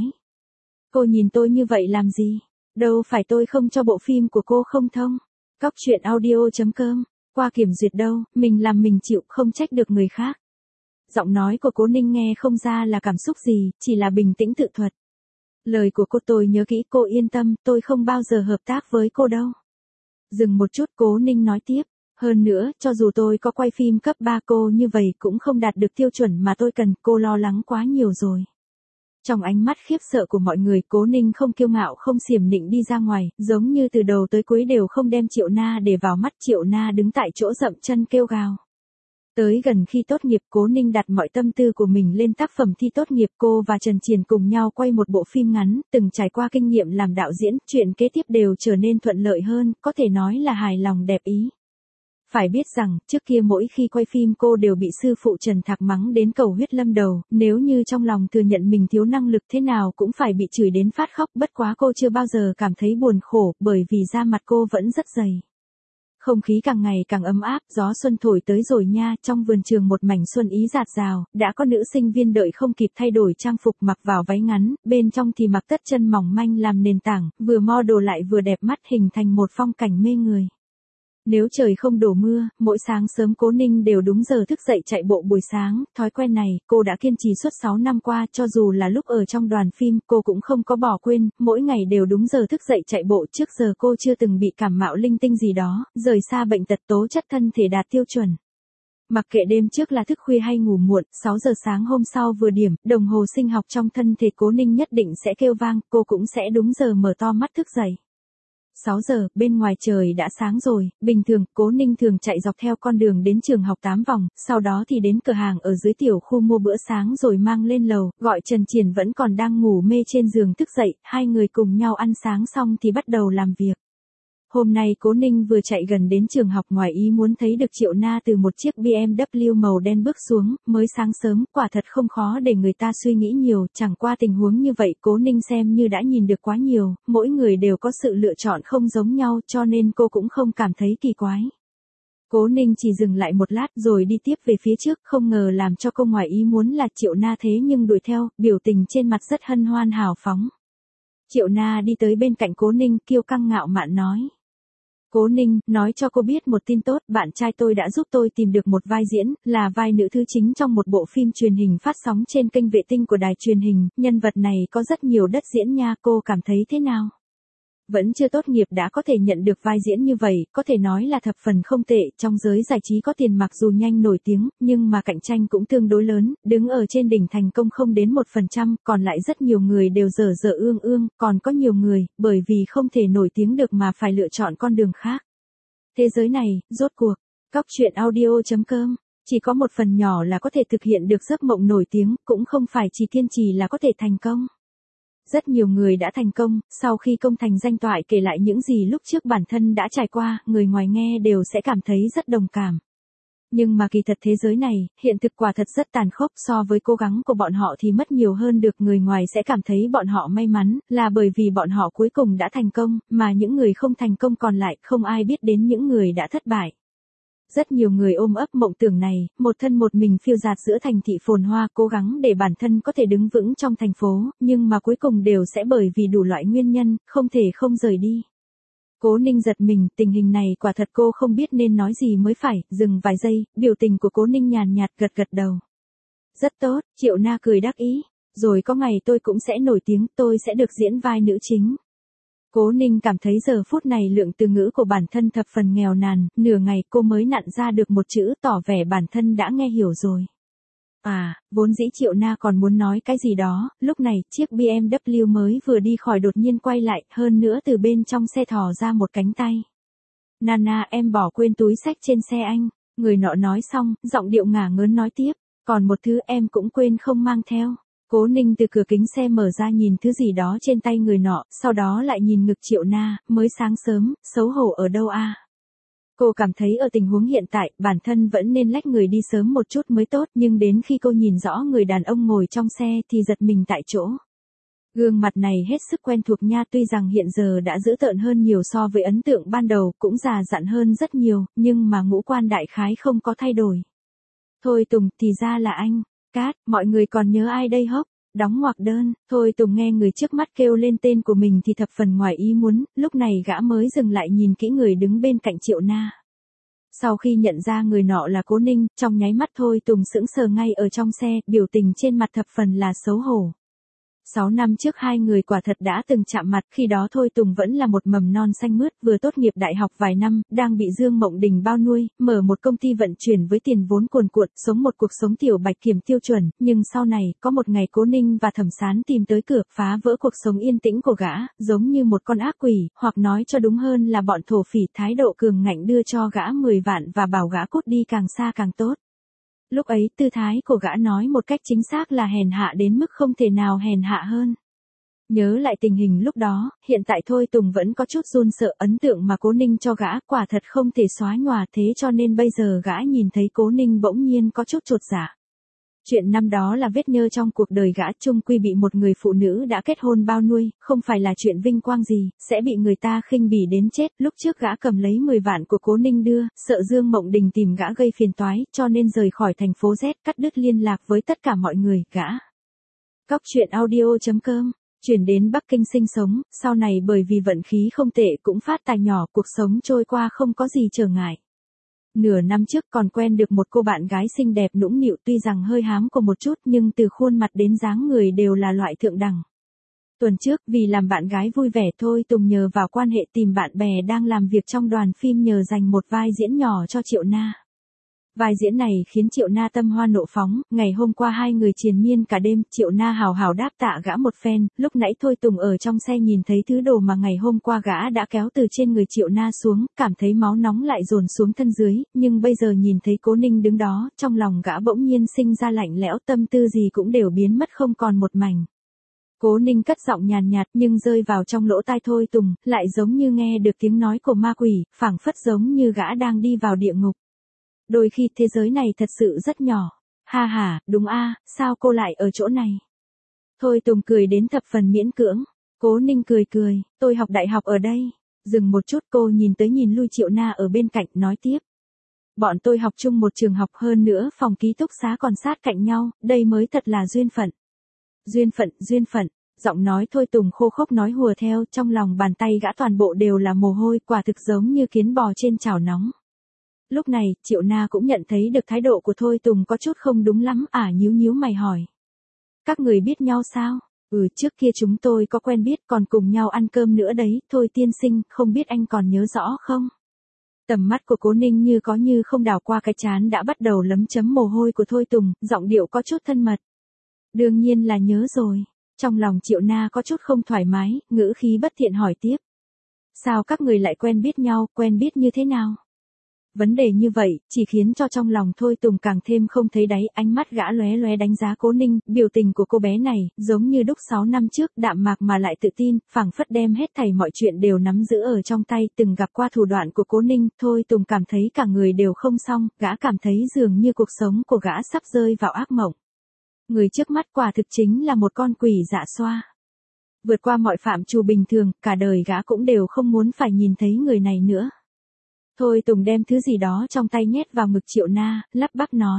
Cô nhìn tôi như vậy làm gì? Đâu phải tôi không cho bộ phim của cô không thông. Cóc truyện audio chấm com, qua kiểm duyệt đâu, mình làm mình chịu, không trách được người khác. Giọng nói của Cố Ninh nghe không ra là cảm xúc gì, chỉ là bình tĩnh tự thuật. Lời của cô tôi nhớ kỹ, cô yên tâm, tôi không bao giờ hợp tác với cô đâu. Dừng một chút, Cố Ninh nói tiếp. Hơn nữa, cho dù tôi có quay phim cấp ba cô như vậy cũng không đạt được tiêu chuẩn mà tôi cần, cô lo lắng quá nhiều rồi. Trong ánh mắt khiếp sợ của mọi người, Cố Ninh không kiêu ngạo không xiểm nịnh đi ra ngoài, giống như từ đầu tới cuối đều không đem Triệu Na để vào mắt. Triệu Na đứng tại chỗ dậm chân kêu gào. Tới gần khi tốt nghiệp, Cố Ninh đặt mọi tâm tư của mình lên tác phẩm thi tốt nghiệp. Cô và Trần Triền cùng nhau quay một bộ phim ngắn, từng trải qua kinh nghiệm làm đạo diễn, chuyện kế tiếp đều trở nên thuận lợi hơn, có thể nói là hài lòng đẹp ý. Phải biết rằng, trước kia mỗi khi quay phim cô đều bị sư phụ Trần Thạc mắng đến cầu huyết lâm đầu, nếu như trong lòng thừa nhận mình thiếu năng lực thế nào cũng phải bị chửi đến phát khóc. Bất quá cô chưa bao giờ cảm thấy buồn khổ, bởi vì da mặt cô vẫn rất dày. Không khí càng ngày càng ấm áp, gió xuân thổi tới rồi nha, trong vườn trường một mảnh xuân ý rạt rào, đã có nữ sinh viên đợi không kịp thay đổi trang phục mặc vào váy ngắn, bên trong thì mặc tất chân mỏng manh làm nền tảng, vừa model lại vừa đẹp mắt, hình thành một phong cảnh mê người. Nếu trời không đổ mưa, mỗi sáng sớm Cố Ninh đều đúng giờ thức dậy chạy bộ buổi sáng, thói quen này, cô đã kiên trì suốt sáu năm qua, cho dù là lúc ở trong đoàn phim, cô cũng không có bỏ quên, mỗi ngày đều đúng giờ thức dậy chạy bộ. Trước giờ cô chưa từng bị cảm mạo linh tinh gì đó, rời xa bệnh tật, tố chất thân thể đạt tiêu chuẩn. Mặc kệ đêm trước là thức khuya hay ngủ muộn, sáu giờ sáng hôm sau vừa điểm, đồng hồ sinh học trong thân thể Cố Ninh nhất định sẽ kêu vang, cô cũng sẽ đúng giờ mở to mắt thức dậy. sáu giờ, bên ngoài trời đã sáng rồi, bình thường, Cố Ninh thường chạy dọc theo con đường đến trường học tám vòng, sau đó thì đến cửa hàng ở dưới tiểu khu mua bữa sáng rồi mang lên lầu, gọi Trần Triền vẫn còn đang ngủ mê trên giường thức dậy, hai người cùng nhau ăn sáng xong thì bắt đầu làm việc. Hôm nay Cố Ninh vừa chạy gần đến trường học, ngoài ý muốn thấy được Triệu Na từ một chiếc bê em vê màu đen bước xuống, mới sáng sớm, quả thật không khó để người ta suy nghĩ nhiều, chẳng qua tình huống như vậy Cố Ninh xem như đã nhìn được quá nhiều, mỗi người đều có sự lựa chọn không giống nhau cho nên cô cũng không cảm thấy kỳ quái. Cố Ninh chỉ dừng lại một lát rồi đi tiếp về phía trước, không ngờ làm cho cô ngoài ý muốn là Triệu Na thế nhưng đuổi theo, biểu tình trên mặt rất hân hoan hào phóng. Triệu Na đi tới bên cạnh Cố Ninh, kiêu căng ngạo mạn nói. Cố Ninh, nói cho cô biết một tin tốt, bạn trai tôi đã giúp tôi tìm được một vai diễn, là vai nữ thứ chính trong một bộ phim truyền hình phát sóng trên kênh vệ tinh của đài truyền hình, nhân vật này có rất nhiều đất diễn nha, cô cảm thấy thế nào? Vẫn chưa tốt nghiệp đã có thể nhận được vai diễn như vậy, có thể nói là thập phần không tệ, trong giới giải trí có tiền mặc dù nhanh nổi tiếng, nhưng mà cạnh tranh cũng tương đối lớn, đứng ở trên đỉnh thành công không đến một phần trăm, còn lại rất nhiều người đều dở dở ương ương, còn có nhiều người, bởi vì không thể nổi tiếng được mà phải lựa chọn con đường khác. Thế giới này, rốt cuộc, Cóc truyện audio chấm com, chỉ có một phần nhỏ là có thể thực hiện được giấc mộng nổi tiếng, cũng không phải chỉ kiên trì là có thể thành công. Rất nhiều người đã thành công, sau khi công thành danh toại kể lại những gì lúc trước bản thân đã trải qua, người ngoài nghe đều sẽ cảm thấy rất đồng cảm. Nhưng mà kỳ thật thế giới này, hiện thực quả thật rất tàn khốc, so với cố gắng của bọn họ thì mất nhiều hơn được, người ngoài sẽ cảm thấy bọn họ may mắn, là bởi vì bọn họ cuối cùng đã thành công, mà những người không thành công còn lại, không ai biết đến những người đã thất bại. Rất nhiều người ôm ấp mộng tưởng này, một thân một mình phiêu dạt giữa thành thị phồn hoa, cố gắng để bản thân có thể đứng vững trong thành phố, nhưng mà cuối cùng đều sẽ bởi vì đủ loại nguyên nhân, không thể không rời đi. Cố Ninh giật mình, tình hình này quả thật cô không biết nên nói gì mới phải, dừng vài giây, biểu tình của Cố Ninh nhàn nhạt gật gật đầu. Rất tốt, Triệu Na cười đắc ý, rồi có ngày tôi cũng sẽ nổi tiếng, tôi sẽ được diễn vai nữ chính. Cố Ninh cảm thấy giờ phút này lượng từ ngữ của bản thân thập phần nghèo nàn, nửa ngày cô mới nặn ra được một chữ, tỏ vẻ bản thân đã nghe hiểu rồi. À, vốn dĩ Triệu Na còn muốn nói cái gì đó, lúc này chiếc bê em vê mới vừa đi khỏi đột nhiên quay lại, hơn nữa từ bên trong xe thò ra một cánh tay. Nana, em bỏ quên túi xách trên xe anh, người nọ nói xong, giọng điệu ngả ngớn nói tiếp, còn một thứ em cũng quên không mang theo. Cố Ninh từ cửa kính xe mở ra nhìn thứ gì đó trên tay người nọ, sau đó lại nhìn ngực Triệu Na, mới sáng sớm, xấu hổ ở đâu a? À? Cô cảm thấy ở tình huống hiện tại, bản thân vẫn nên lách người đi sớm một chút mới tốt, nhưng đến khi cô nhìn rõ người đàn ông ngồi trong xe thì giật mình tại chỗ. Gương mặt này hết sức quen thuộc nha, tuy rằng hiện giờ đã dữ tợn hơn nhiều so với ấn tượng ban đầu, cũng già dặn hơn rất nhiều, nhưng mà ngũ quan đại khái không có thay đổi. Thôi Tùng, thì ra là anh. Cát, mọi người còn nhớ ai đây hốc? Đóng ngoặc đơn, Thôi Tùng nghe người trước mắt kêu lên tên của mình thì thập phần ngoài ý muốn, lúc này gã mới dừng lại nhìn kỹ người đứng bên cạnh Triệu Na. Sau khi nhận ra người nọ là Cố Ninh, trong nháy mắt Thôi Tùng sững sờ ngay ở trong xe, biểu tình trên mặt thập phần là xấu hổ. Sáu năm trước hai người quả thật đã từng chạm mặt, khi đó Thôi Tùng vẫn là một mầm non xanh mướt, vừa tốt nghiệp đại học vài năm, đang bị Dương Mộng Đình bao nuôi, mở một công ty vận chuyển với tiền vốn cuồn cuộn, sống một cuộc sống tiểu bạch kiểm tiêu chuẩn, nhưng sau này, có một ngày Cố Ninh và Thẩm Sán tìm tới cửa, phá vỡ cuộc sống yên tĩnh của gã, giống như một con ác quỷ, hoặc nói cho đúng hơn là bọn thổ phỉ, thái độ cường ngạnh đưa cho gã mười vạn và bảo gã cút đi càng xa càng tốt. Lúc ấy tư thái của gã nói một cách chính xác là hèn hạ đến mức không thể nào hèn hạ hơn. Nhớ lại tình hình lúc đó, hiện tại Thôi Tùng vẫn có chút run sợ, ấn tượng mà Cố Ninh cho gã quả thật không thể xóa nhòa, thế cho nên bây giờ gã nhìn thấy Cố Ninh bỗng nhiên có chút chột dạ. Chuyện năm đó là vết nhơ trong cuộc đời gã, chung quy bị một người phụ nữ đã kết hôn bao nuôi, không phải là chuyện vinh quang gì, sẽ bị người ta khinh bỉ đến chết. Lúc trước gã cầm lấy mười vạn của Cố Ninh đưa, sợ Dương Mộng Đình tìm gã gây phiền toái, cho nên rời khỏi thành phố Z, cắt đứt liên lạc với tất cả mọi người, gã. Cóc truyện audio chấm com chuyển đến Bắc Kinh sinh sống, sau này bởi vì vận khí không tệ cũng phát tài nhỏ, cuộc sống trôi qua không có gì trở ngại. Nửa năm trước còn quen được một cô bạn gái xinh đẹp nũng nịu, tuy rằng hơi hám của một chút nhưng từ khuôn mặt đến dáng người đều là loại thượng đẳng. Tuần trước vì làm bạn gái vui vẻ, Thôi Tùng nhờ vào quan hệ tìm bạn bè đang làm việc trong đoàn phim nhờ dành một vai diễn nhỏ cho Triệu Na. Vai diễn này khiến Triệu Na tâm hoa nộ phóng, ngày hôm qua hai người triền miên cả đêm, Triệu Na hào hào đáp tạ gã một phen, lúc nãy Thôi Tùng ở trong xe nhìn thấy thứ đồ mà ngày hôm qua gã đã kéo từ trên người Triệu Na xuống, cảm thấy máu nóng lại dồn xuống thân dưới, nhưng bây giờ nhìn thấy Cố Ninh đứng đó, trong lòng gã bỗng nhiên sinh ra lạnh lẽo, tâm tư gì cũng đều biến mất không còn một mảnh. Cố Ninh cất giọng nhàn nhạt nhưng rơi vào trong lỗ tai Thôi Tùng, lại giống như nghe được tiếng nói của ma quỷ, phảng phất giống như gã đang đi vào địa ngục. Đôi khi thế giới này thật sự rất nhỏ. Ha ha, đúng a, sao cô lại ở chỗ này? Thôi Tùng cười đến thập phần miễn cưỡng. Cố Ninh cười cười, tôi học đại học ở đây. Dừng một chút, cô nhìn tới nhìn lui Triệu Na ở bên cạnh, nói tiếp. Bọn tôi học chung một trường học, hơn nữa phòng ký túc xá còn sát cạnh nhau, đây mới thật là duyên phận. Duyên phận, duyên phận. Giọng nói Thôi Tùng khô khốc nói hùa theo, trong lòng bàn tay gã toàn bộ đều là mồ hôi, quả thực giống như kiến bò trên chảo nóng. Lúc này, Triệu Na cũng nhận thấy được thái độ của Thôi Tùng có chút không đúng lắm, ả à, nhíu nhíu mày hỏi. Các người biết nhau sao? Ừ, trước kia chúng tôi có quen biết, còn cùng nhau ăn cơm nữa đấy. Thôi tiên sinh, không biết anh còn nhớ rõ không? Tầm mắt của Cố Ninh như có như không đảo qua cái trán đã bắt đầu lấm chấm mồ hôi của Thôi Tùng, giọng điệu có chút thân mật. Đương nhiên là nhớ rồi. Trong lòng Triệu Na có chút không thoải mái, ngữ khí bất thiện hỏi tiếp. Sao các người lại quen biết nhau, quen biết như thế nào? Vấn đề như vậy, chỉ khiến cho trong lòng Thôi Tùng càng thêm không thấy đáy, ánh mắt gã lóe lóe đánh giá Cố Ninh, biểu tình của cô bé này, giống như đúc sáu năm trước, đạm mạc mà lại tự tin, phảng phất đem hết thảy mọi chuyện đều nắm giữ ở trong tay, từng gặp qua thủ đoạn của Cố Ninh, Thôi Tùng cảm thấy cả người đều không xong, gã cảm thấy dường như cuộc sống của gã sắp rơi vào ác mộng. Người trước mắt quả thực chính là một con quỷ dạ xoa. Vượt qua mọi phạm trù bình thường, cả đời gã cũng đều không muốn phải nhìn thấy người này nữa. Thôi Tùng đem thứ gì đó trong tay nhét vào ngực Triệu Na, lắp bắp nói.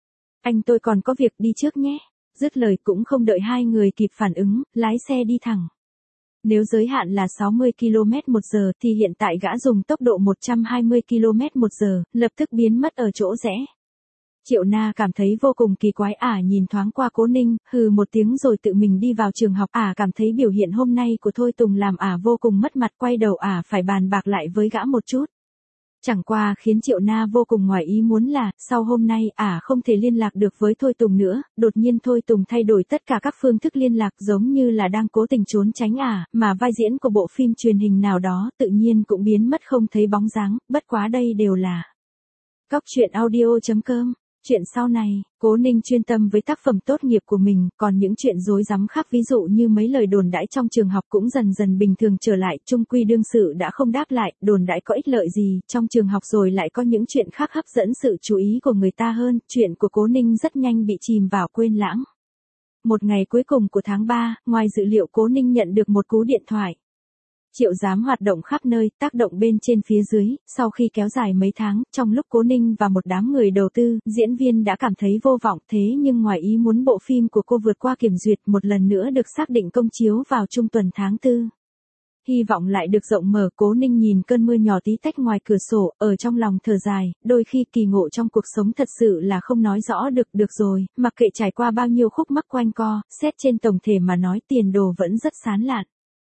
Anh tôi còn có việc đi trước nhé. Dứt lời cũng không đợi hai người kịp phản ứng, lái xe đi thẳng. Nếu giới hạn là sáu mươi ki lô mét một giờ thì hiện tại gã dùng tốc độ một trăm hai mươi ki lô mét một giờ, lập tức biến mất ở chỗ rẽ. Triệu Na cảm thấy vô cùng kỳ quái, ả à, nhìn thoáng qua Cố Ninh, hừ một tiếng rồi tự mình đi vào trường học. Ả à, cảm thấy biểu hiện hôm nay của Thôi Tùng làm ả à vô cùng mất mặt, quay đầu ả à phải bàn bạc lại với gã một chút. Chẳng qua khiến Triệu Na vô cùng ngoài ý muốn là, sau hôm nay ả à không thể liên lạc được với Thôi Tùng nữa, đột nhiên Thôi Tùng thay đổi tất cả các phương thức liên lạc, giống như là đang cố tình trốn tránh ả, à, mà vai diễn của bộ phim truyền hình nào đó tự nhiên cũng biến mất không thấy bóng dáng, bất quá đây đều là cóc truyện audio chấm com. Chuyện sau này, Cố Ninh chuyên tâm với tác phẩm tốt nghiệp của mình, còn những chuyện rối rắm khác ví dụ như mấy lời đồn đãi trong trường học cũng dần dần bình thường trở lại, chung quy đương sự đã không đáp lại, đồn đãi có ích lợi gì, trong trường học rồi lại có những chuyện khác hấp dẫn sự chú ý của người ta hơn, chuyện của Cố Ninh rất nhanh bị chìm vào quên lãng. Một ngày cuối cùng của tháng ba, ngoài dự liệu Cố Ninh nhận được một cú điện thoại. Triệu Giám hoạt động khắp nơi, tác động bên trên phía dưới, sau khi kéo dài mấy tháng, trong lúc Cố Ninh và một đám người đầu tư, diễn viên đã cảm thấy vô vọng, thế nhưng ngoài ý muốn bộ phim của cô vượt qua kiểm duyệt, một lần nữa được xác định công chiếu vào trung tuần tháng tư. hy vọng lại được rộng mở. Cố Ninh nhìn cơn mưa nhỏ tí tách ngoài cửa sổ, ở trong lòng thở dài, đôi khi kỳ ngộ trong cuộc sống thật sự là không nói rõ được. Được rồi, mặc kệ trải qua bao nhiêu khúc mắc quanh co, xét trên tổng thể mà nói tiền đồ vẫn rất sán lạn.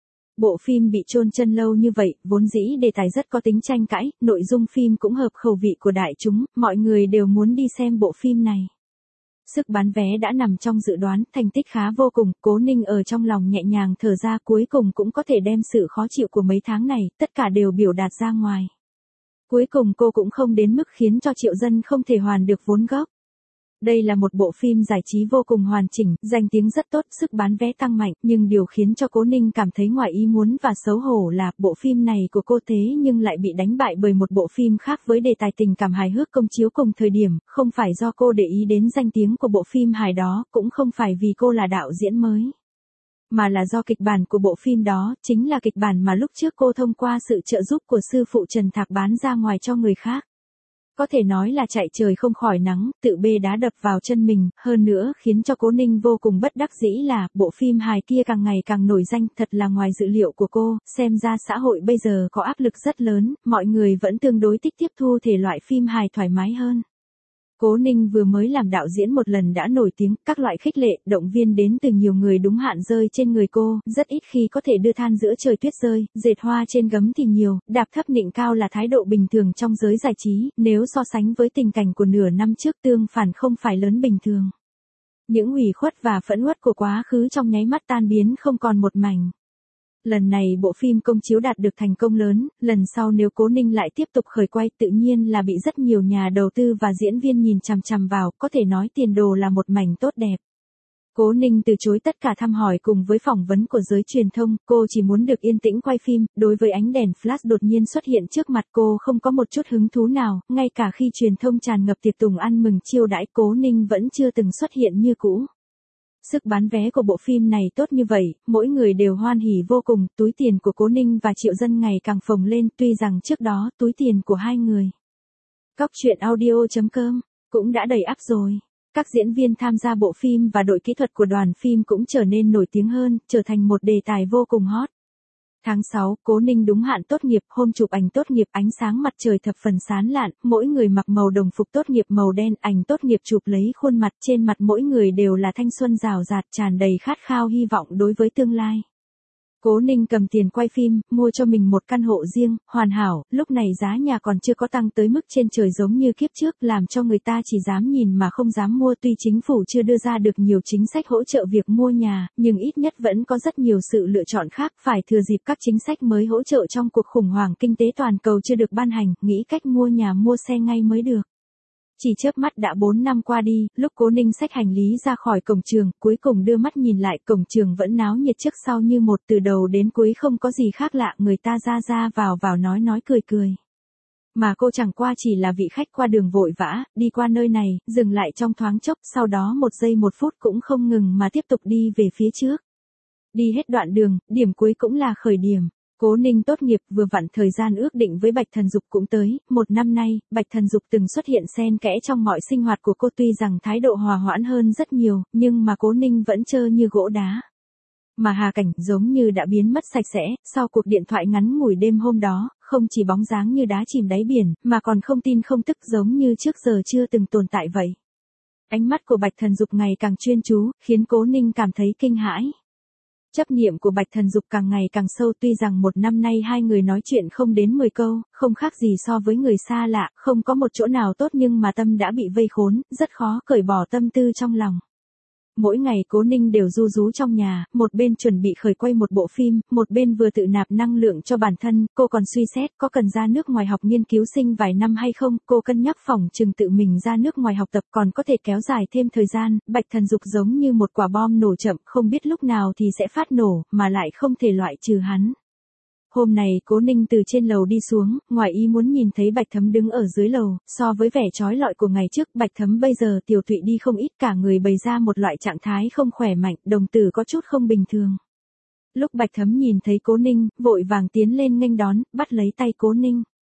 Bộ phim bị chôn chân lâu như vậy, vốn dĩ đề tài rất có tính tranh cãi, nội dung phim cũng hợp khẩu vị của đại chúng, mọi người đều muốn đi xem bộ phim này. Sức bán vé đã nằm trong dự đoán, thành tích khá vô cùng, Cố Ninh ở trong lòng nhẹ nhàng thở ra, cuối cùng cũng có thể đem sự khó chịu của mấy tháng này, tất cả đều biểu đạt ra ngoài. Cuối cùng cô cũng không đến mức khiến cho Triệu Dân không thể hoàn được vốn gốc. Đây là một bộ phim giải trí vô cùng hoàn chỉnh, danh tiếng rất tốt, sức bán vé tăng mạnh, nhưng điều khiến cho Cố Ninh cảm thấy ngoài ý muốn và xấu hổ là bộ phim này của cô thế nhưng lại bị đánh bại bởi một bộ phim khác với đề tài tình cảm hài hước công chiếu cùng thời điểm, không phải do cô để ý đến danh tiếng của bộ phim hài đó, cũng không phải vì cô là đạo diễn mới, mà là do kịch bản của bộ phim đó, chính là kịch bản mà lúc trước cô thông qua sự trợ giúp của sư phụ Trần Thạc bán ra ngoài cho người khác. Có thể nói là chạy trời không khỏi nắng, tự bê đá đập vào chân mình, hơn nữa khiến cho Cố Ninh vô cùng bất đắc dĩ là, bộ phim hài kia càng ngày càng nổi danh, thật là ngoài dự liệu của cô, xem ra xã hội bây giờ có áp lực rất lớn, mọi người vẫn tương đối thích tiếp thu thể loại phim hài thoải mái hơn. Cố Ninh vừa mới làm đạo diễn một lần đã nổi tiếng, các loại khích lệ, động viên đến từ nhiều người đúng hạn rơi trên người cô, rất ít khi có thể đưa than giữa trời tuyết rơi, dệt hoa trên gấm thì nhiều, đạp thấp nịnh cao là thái độ bình thường trong giới giải trí, nếu so sánh với tình cảnh của nửa năm trước tương phản không phải lớn bình thường. Những ủy khuất và phẫn uất của quá khứ trong nháy mắt tan biến không còn một mảnh. Lần này bộ phim công chiếu đạt được thành công lớn, lần sau nếu Cố Ninh lại tiếp tục khởi quay tự nhiên là bị rất nhiều nhà đầu tư và diễn viên nhìn chằm chằm vào, có thể nói tiền đồ là một mảnh tốt đẹp. Cố Ninh từ chối tất cả thăm hỏi cùng với phỏng vấn của giới truyền thông, cô chỉ muốn được yên tĩnh quay phim, đối với ánh đèn flash đột nhiên xuất hiện trước mặt cô không có một chút hứng thú nào, ngay cả khi truyền thông tràn ngập tiệc tùng ăn mừng chiêu đãi Cố Ninh vẫn chưa từng xuất hiện như cũ. Sức bán vé của bộ phim này tốt như vậy, mỗi người đều hoan hỉ vô cùng, túi tiền của Cố Ninh và Triệu Dân ngày càng phồng lên, tuy rằng trước đó túi tiền của hai người. Cóc truyện audio chấm com cũng đã đầy ắp rồi. Các diễn viên tham gia bộ phim và đội kỹ thuật của đoàn phim cũng trở nên nổi tiếng hơn, trở thành một đề tài vô cùng hot. Tháng sáu, Cố Ninh đúng hạn tốt nghiệp, hôm chụp ảnh tốt nghiệp ánh sáng mặt trời thập phần sáng lạn, mỗi người mặc màu đồng phục tốt nghiệp màu đen, ảnh tốt nghiệp chụp lấy khuôn mặt, trên mặt mỗi người đều là thanh xuân rào rạt, tràn đầy khát khao hy vọng đối với tương lai. Cố Ninh cầm tiền quay phim, mua cho mình một căn hộ riêng, hoàn hảo, lúc này giá nhà còn chưa có tăng tới mức trên trời giống như kiếp trước, làm cho người ta chỉ dám nhìn mà không dám mua. Tuy chính phủ chưa đưa ra được nhiều chính sách hỗ trợ việc mua nhà, nhưng ít nhất vẫn có rất nhiều sự lựa chọn khác, phải thừa dịp các chính sách mới hỗ trợ trong cuộc khủng hoảng kinh tế toàn cầu chưa được ban hành, nghĩ cách mua nhà mua xe ngay mới được. Chỉ chớp mắt đã bốn năm qua đi, lúc Cố Ninh xách hành lý ra khỏi cổng trường, cuối cùng đưa mắt nhìn lại, cổng trường vẫn náo nhiệt trước sau như một, từ đầu đến cuối không có gì khác lạ, người ta ra ra vào vào nói nói cười cười. Mà cô chẳng qua chỉ là vị khách qua đường vội vã, đi qua nơi này, dừng lại trong thoáng chốc, sau đó một giây một phút cũng không ngừng mà tiếp tục đi về phía trước. Đi hết đoạn đường, điểm cuối cũng là khởi điểm. Cố Ninh tốt nghiệp vừa vặn thời gian ước định với Bạch Thần Dục cũng tới, một năm nay, Bạch Thần Dục từng xuất hiện xen kẽ trong mọi sinh hoạt của cô, tuy rằng thái độ hòa hoãn hơn rất nhiều, nhưng mà Cố Ninh vẫn trơ như gỗ đá. Mà Hà Cảnh giống như đã biến mất sạch sẽ, sau cuộc điện thoại ngắn ngủi đêm hôm đó, không chỉ bóng dáng như đá chìm đáy biển, mà còn không tin không tức giống như trước giờ chưa từng tồn tại vậy. Ánh mắt của Bạch Thần Dục ngày càng chuyên chú, khiến Cố Ninh cảm thấy kinh hãi. Chấp niệm của Bạch Thần Dục càng ngày càng sâu, tuy rằng một năm nay hai người nói chuyện không đến mười câu, không khác gì so với người xa lạ, không có một chỗ nào tốt, nhưng mà tâm đã bị vây khốn, rất khó cởi bỏ tâm tư trong lòng. Mỗi ngày Cố Ninh đều ru rú trong nhà, một bên chuẩn bị khởi quay một bộ phim, một bên vừa tự nạp năng lượng cho bản thân, cô còn suy xét có cần ra nước ngoài học nghiên cứu sinh vài năm hay không, cô cân nhắc phỏng chừng tự mình ra nước ngoài học tập còn có thể kéo dài thêm thời gian. Bạch Thần Dục giống như một quả bom nổ chậm, không biết lúc nào thì sẽ phát nổ, mà lại không thể loại trừ hắn. Hôm này Cố Ninh từ trên lầu đi xuống, ngoài ý muốn nhìn thấy Bạch Thấm đứng ở dưới lầu, so với vẻ trói lọi của ngày trước, Bạch Thấm bây giờ tiểu tụy đi không ít, cả người bày ra một loại trạng thái không khỏe mạnh, đồng tử có chút không bình thường. Lúc Bạch Thấm nhìn thấy Cố Ninh, vội vàng tiến lên nghênh đón, bắt lấy tay Cố Ninh.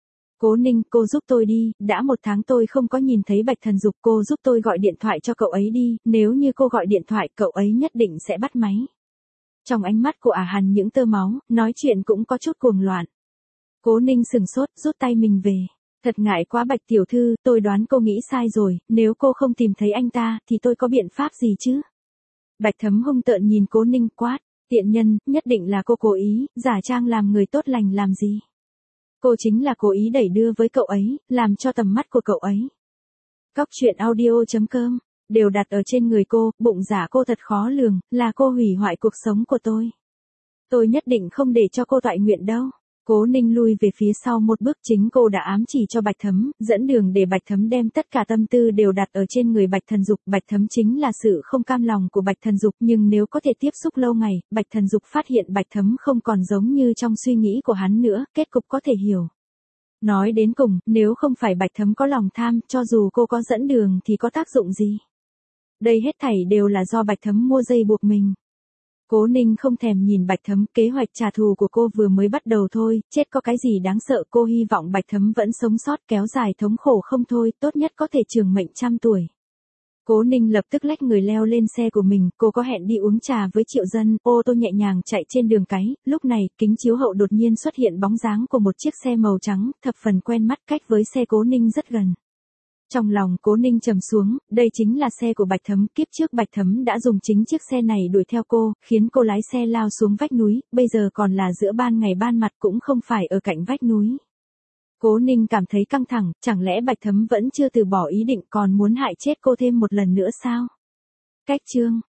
Cố Ninh, cô giúp tôi đi, đã một tháng tôi không có nhìn thấy Bạch Thần Dục, cô giúp tôi gọi điện thoại cho cậu ấy đi, nếu như cô gọi điện thoại cậu ấy nhất định sẽ bắt máy. Trong ánh mắt của ả hằn những tơ máu, nói chuyện cũng có chút cuồng loạn. Cố Ninh sừng sốt, rút tay mình về. Thật ngại quá Bạch tiểu thư, tôi đoán cô nghĩ sai rồi, nếu cô không tìm thấy anh ta, thì tôi có biện pháp gì chứ? Bạch Thấm hung tợn nhìn Cố Ninh quát, tiện nhân, nhất định là cô cố ý, giả trang làm người tốt lành làm gì? Cô chính là cố ý đẩy đưa với cậu ấy, làm cho tầm mắt của cậu ấy. Cóc truyện audio chấm com, đều đặt ở trên người cô, bụng dạ cô thật khó lường, là cô hủy hoại cuộc sống của tôi. Tôi nhất định không để cho cô toại nguyện đâu. Cố Ninh lui về phía sau một bước, chính cô đã ám chỉ cho Bạch Thấm, dẫn đường để Bạch Thấm đem tất cả tâm tư đều đặt ở trên người Bạch Thần Dục. Bạch Thấm chính là sự không cam lòng của Bạch Thần Dục, nhưng nếu có thể tiếp xúc lâu ngày, Bạch Thần Dục phát hiện Bạch Thấm không còn giống như trong suy nghĩ của hắn nữa, kết cục có thể hiểu. Nói đến cùng, nếu không phải Bạch Thấm có lòng tham, cho dù cô có dẫn đường thì có tác dụng gì? Đây hết thảy đều là do Bạch Thấm mua dây buộc mình. Cố Ninh không thèm nhìn Bạch Thấm, kế hoạch trả thù của cô vừa mới bắt đầu thôi, chết có cái gì đáng sợ, cô hy vọng Bạch Thấm vẫn sống sót, kéo dài thống khổ không thôi, tốt nhất có thể trường mệnh trăm tuổi. Cố Ninh lập tức lách người leo lên xe của mình, cô có hẹn đi uống trà với Triệu Dân, ô tô nhẹ nhàng chạy trên đường cái, lúc này, kính chiếu hậu đột nhiên xuất hiện bóng dáng của một chiếc xe màu trắng, thập phần quen mắt, cách với xe Cố Ninh rất gần. Trong lòng Cố Ninh trầm xuống, đây chính là xe của Bạch Thấm, kiếp trước Bạch Thấm đã dùng chính chiếc xe này đuổi theo cô, khiến cô lái xe lao xuống vách núi, bây giờ còn là giữa ban ngày ban mặt cũng không phải ở cạnh vách núi. Cố Ninh cảm thấy căng thẳng, chẳng lẽ Bạch Thấm vẫn chưa từ bỏ ý định còn muốn hại chết cô thêm một lần nữa sao? Cách chương